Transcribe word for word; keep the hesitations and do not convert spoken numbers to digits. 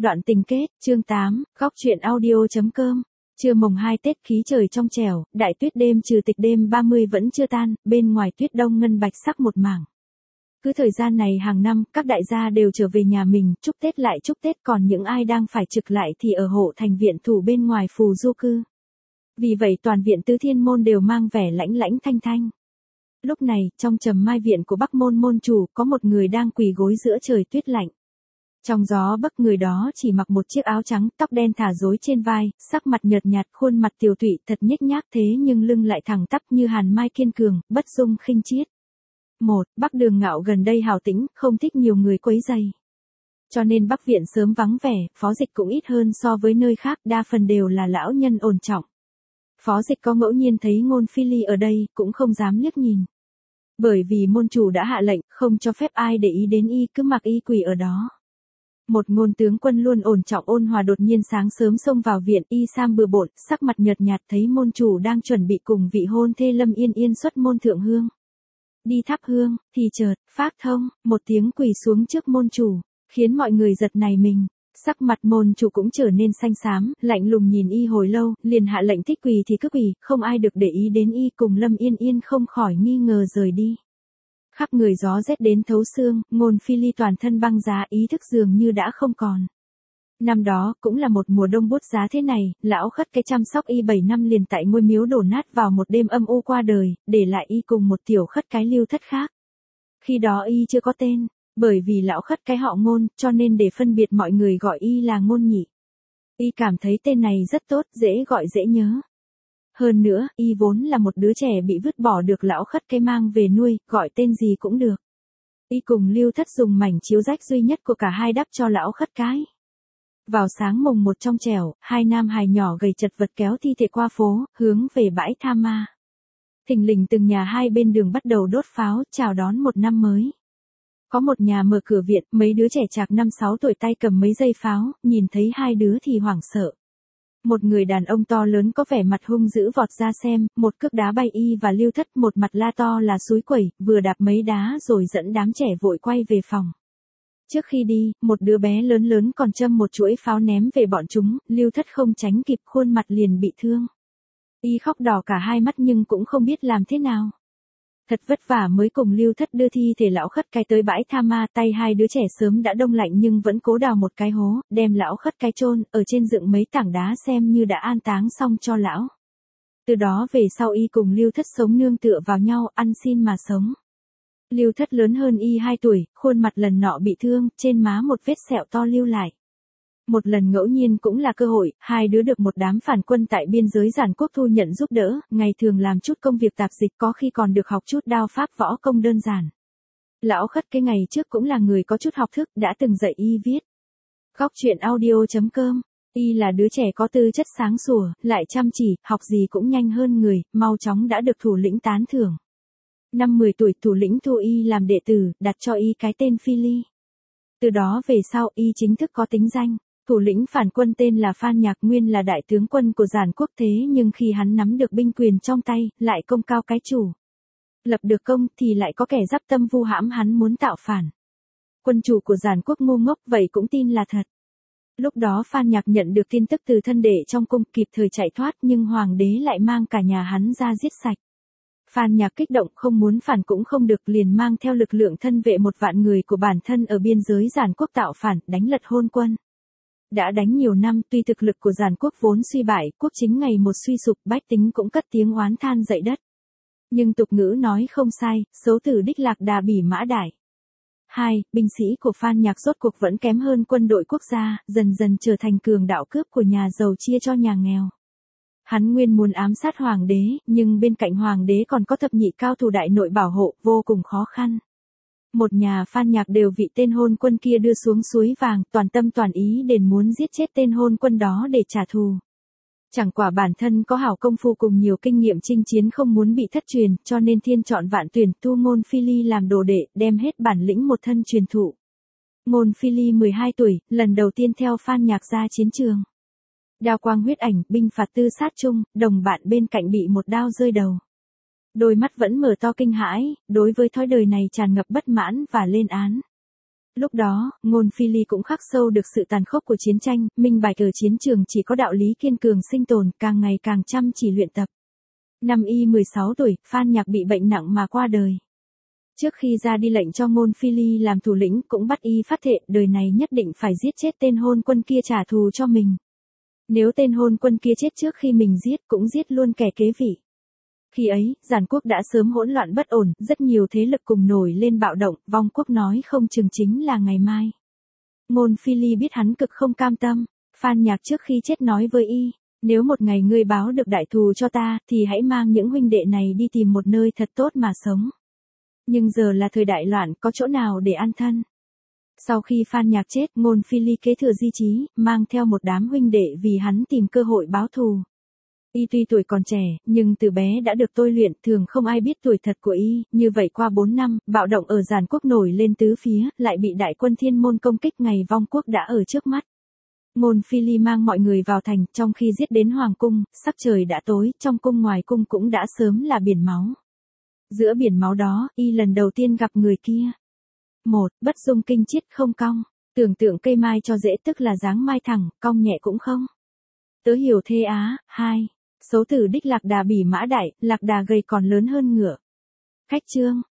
Đoạn tình kết, chương tám, góc truyện audio.com. Trưa mồng hai Tết khí trời trong trẻo, đại tuyết đêm trừ tịch đêm ba mươi vẫn chưa tan, bên ngoài tuyết đông ngân bạch sắc một mảng. Cứ thời gian này hàng năm, các đại gia đều trở về nhà mình, chúc Tết lại chúc Tết, còn những ai đang phải trực lại thì ở hộ thành viện thủ bên ngoài phù du cư. Vì vậy toàn viện Tứ Thiên Môn đều mang vẻ lãnh lãnh thanh thanh. Lúc này, trong trầm mai viện của Bắc Môn môn chủ, có một người đang quỳ gối giữa trời tuyết lạnh. Trong gió bấc người đó chỉ mặc một chiếc áo trắng, tóc đen thả rối trên vai, sắc mặt nhợt nhạt, khuôn mặt tiều tụy thật nhếch nhác thế nhưng lưng lại thẳng tắp như hàn mai kiên cường, bất dung khinh chiết. Một, Bắc Đường Ngạo gần đây hào tĩnh, không thích nhiều người quấy rầy. Cho nên Bắc viện sớm vắng vẻ, phó dịch cũng ít hơn so với nơi khác, đa phần đều là lão nhân ổn trọng. Phó dịch có ngẫu nhiên thấy Ngôn Phi Ly ở đây, cũng không dám liếc nhìn. Bởi vì môn chủ đã hạ lệnh, không cho phép ai để ý đến y, cứ mặc y quỳ ở đó. Một ngôn tướng quân luôn ổn trọng ôn hòa đột nhiên sáng sớm xông vào viện, y sam bừa bộn, sắc mặt nhợt nhạt, thấy môn chủ đang chuẩn bị cùng vị hôn thê Lâm Yên Yên xuất môn thượng hương. Đi thắp hương, thì chợt, phác thông, một tiếng quỳ xuống trước môn chủ, khiến mọi người giật nảy mình. Sắc mặt môn chủ cũng trở nên xanh xám, lạnh lùng nhìn y hồi lâu, liền hạ lệnh thích quỳ thì cứ quỳ, không ai được để ý đến y, cùng Lâm Yên Yên không khỏi nghi ngờ rời đi. Khắp người gió rét đến thấu xương, Ngôn Phi Ly toàn thân băng giá, ý thức dường như đã không còn. Năm đó, cũng là một mùa đông bút giá thế này, lão khất cái chăm sóc y bảy năm liền tại ngôi miếu đổ nát vào một đêm âm u qua đời, để lại y cùng một tiểu khất cái Lưu Thất khác. Khi đó y chưa có tên, bởi vì lão khất cái họ Ngôn, cho nên để phân biệt mọi người gọi y là Ngôn Nhị. Y cảm thấy tên này rất tốt, dễ gọi dễ nhớ. Hơn nữa, y vốn là một đứa trẻ bị vứt bỏ được lão khất cái mang về nuôi, gọi tên gì cũng được. Y cùng Lưu Thất dùng mảnh chiếu rách duy nhất của cả hai đắp cho lão khất cái. Vào sáng mùng một trong trẻo, hai nam hài nhỏ gầy chật vật kéo thi thể qua phố, hướng về bãi tha ma. Thình lình từng nhà hai bên đường bắt đầu đốt pháo, chào đón một năm mới. Có một nhà mở cửa viện, mấy đứa trẻ chạc năm sáu tuổi tay cầm mấy dây pháo, nhìn thấy hai đứa thì hoảng sợ. Một người đàn ông to lớn có vẻ mặt hung dữ vọt ra xem, một cước đá bay y và Lưu Thất, một mặt la to là xúi quẩy, vừa đạp mấy đá rồi dẫn đám trẻ vội quay về phòng. Trước khi đi, một đứa bé lớn lớn còn châm một chuỗi pháo ném về bọn chúng, Lưu Thất không tránh kịp, khuôn mặt liền bị thương. Y khóc đỏ cả hai mắt nhưng cũng không biết làm thế nào. Thật vất vả mới cùng Lưu Thất đưa thi thể lão khất cái tới bãi tha ma, tay hai đứa trẻ sớm đã đông lạnh nhưng vẫn cố đào một cái hố, đem lão khất cái chôn ở trên dựng mấy tảng đá xem như đã an táng xong cho lão. Từ đó về sau y cùng Lưu Thất sống nương tựa vào nhau, ăn xin mà sống. Lưu Thất lớn hơn y hai tuổi, khuôn mặt lần nọ bị thương, trên má một vết sẹo to lưu lại. Một lần ngẫu nhiên cũng là cơ hội, hai đứa được một đám phản quân tại biên giới Giản Quốc thu nhận giúp đỡ, ngày thường làm chút công việc tạp dịch, có khi còn được học chút đao pháp võ công đơn giản. Lão khất cái ngày trước cũng là người có chút học thức, đã từng dạy y viết. Góc truyện audio.com. Y là đứa trẻ có tư chất sáng sủa, lại chăm chỉ, học gì cũng nhanh hơn người, mau chóng đã được thủ lĩnh tán thưởng. Năm mười tuổi thủ lĩnh thu y làm đệ tử, đặt cho y cái tên Phi Ly. Từ đó về sau y chính thức có tính danh. Thủ lĩnh phản quân tên là Phan Nhạc, nguyên là đại tướng quân của Giản Quốc, thế nhưng khi hắn nắm được binh quyền trong tay, lại công cao cái chủ. Lập được công thì lại có kẻ giáp tâm vu hãm hắn muốn tạo phản. Quân chủ của Giản Quốc ngu ngốc vậy cũng tin là thật. Lúc đó Phan Nhạc nhận được tin tức từ thân đệ trong cung, kịp thời chạy thoát nhưng hoàng đế lại mang cả nhà hắn ra giết sạch. Phan Nhạc kích động, không muốn phản cũng không được, liền mang theo lực lượng thân vệ một vạn người của bản thân ở biên giới Giản Quốc tạo phản, đánh lật hôn quân. Đã đánh nhiều năm, tuy thực lực của Giản Quốc vốn suy bại, quốc chính ngày một suy sụp, bách tính cũng cất tiếng oán than dậy đất. Nhưng tục ngữ nói không sai, xấu tử đích lạc đà bỉ mã đại. Hai, binh sĩ của Phan Nhạc rốt cuộc vẫn kém hơn quân đội quốc gia, dần dần trở thành cường đạo cướp của nhà giàu chia cho nhà nghèo. Hắn nguyên muốn ám sát hoàng đế, nhưng bên cạnh hoàng đế còn có thập nhị cao thủ đại nội bảo hộ, vô cùng khó khăn. Một nhà Phan Nhạc đều vị tên hôn quân kia đưa xuống suối vàng, toàn tâm toàn ý đền muốn giết chết tên hôn quân đó để trả thù. Chẳng quả bản thân có hảo công phu cùng nhiều kinh nghiệm chinh chiến không muốn bị thất truyền, cho nên thiên chọn vạn tuyển tu Ngôn Phi Ly làm đồ đệ, đem hết bản lĩnh một thân truyền thụ. Ngôn Phi Ly mười hai tuổi, lần đầu tiên theo Phan Nhạc ra chiến trường. Đao quang huyết ảnh, binh phạt tư sát chung, đồng bạn bên cạnh bị một đao rơi đầu. Đôi mắt vẫn mở to kinh hãi, đối với thói đời này tràn ngập bất mãn và lên án. Lúc đó, Ngôn Phi Ly cũng khắc sâu được sự tàn khốc của chiến tranh, minh bạch ở chiến trường chỉ có đạo lý kiên cường sinh tồn, càng ngày càng chăm chỉ luyện tập. Năm y mười sáu tuổi, Phan Nhạc bị bệnh nặng mà qua đời. Trước khi ra đi lệnh cho Ngôn Phi Ly làm thủ lĩnh cũng bắt y phát thệ đời này nhất định phải giết chết tên hôn quân kia trả thù cho mình. Nếu tên hôn quân kia chết trước khi mình giết cũng giết luôn kẻ kế vị. Khi ấy, giản quốc đã sớm hỗn loạn bất ổn, rất nhiều thế lực cùng nổi lên bạo động, vong quốc nói không chừng chính là ngày mai. Ngôn Phi Ly biết hắn cực không cam tâm, Phan Nhạc trước khi chết nói với y, nếu một ngày ngươi báo được đại thù cho ta, thì hãy mang những huynh đệ này đi tìm một nơi thật tốt mà sống. Nhưng giờ là thời đại loạn, có chỗ nào để an thân. Sau khi Phan Nhạc chết, Ngôn Phi Ly kế thừa di chí, mang theo một đám huynh đệ vì hắn tìm cơ hội báo thù. Y tuy tuổi còn trẻ, nhưng từ bé đã được tôi luyện, thường không ai biết tuổi thật của y, như vậy qua bốn năm, bạo động ở giản quốc nổi lên tứ phía, lại bị đại quân Thiên Môn công kích, ngày vong quốc đã ở trước mắt. Ngôn Phi Ly mang mọi người vào thành, trong khi giết đến hoàng cung, sắc trời đã tối, trong cung ngoài cung cũng đã sớm là biển máu. Giữa biển máu đó, y lần đầu tiên gặp người kia. Một, bất dung kinh chiết không cong, tưởng tượng cây mai cho dễ tức là dáng mai thẳng, cong nhẹ cũng không. Tớ hiểu thê á. Hai, số tử đích lạc đà bỉ mã đại, lạc đà gầy còn lớn hơn ngựa. Khách chương.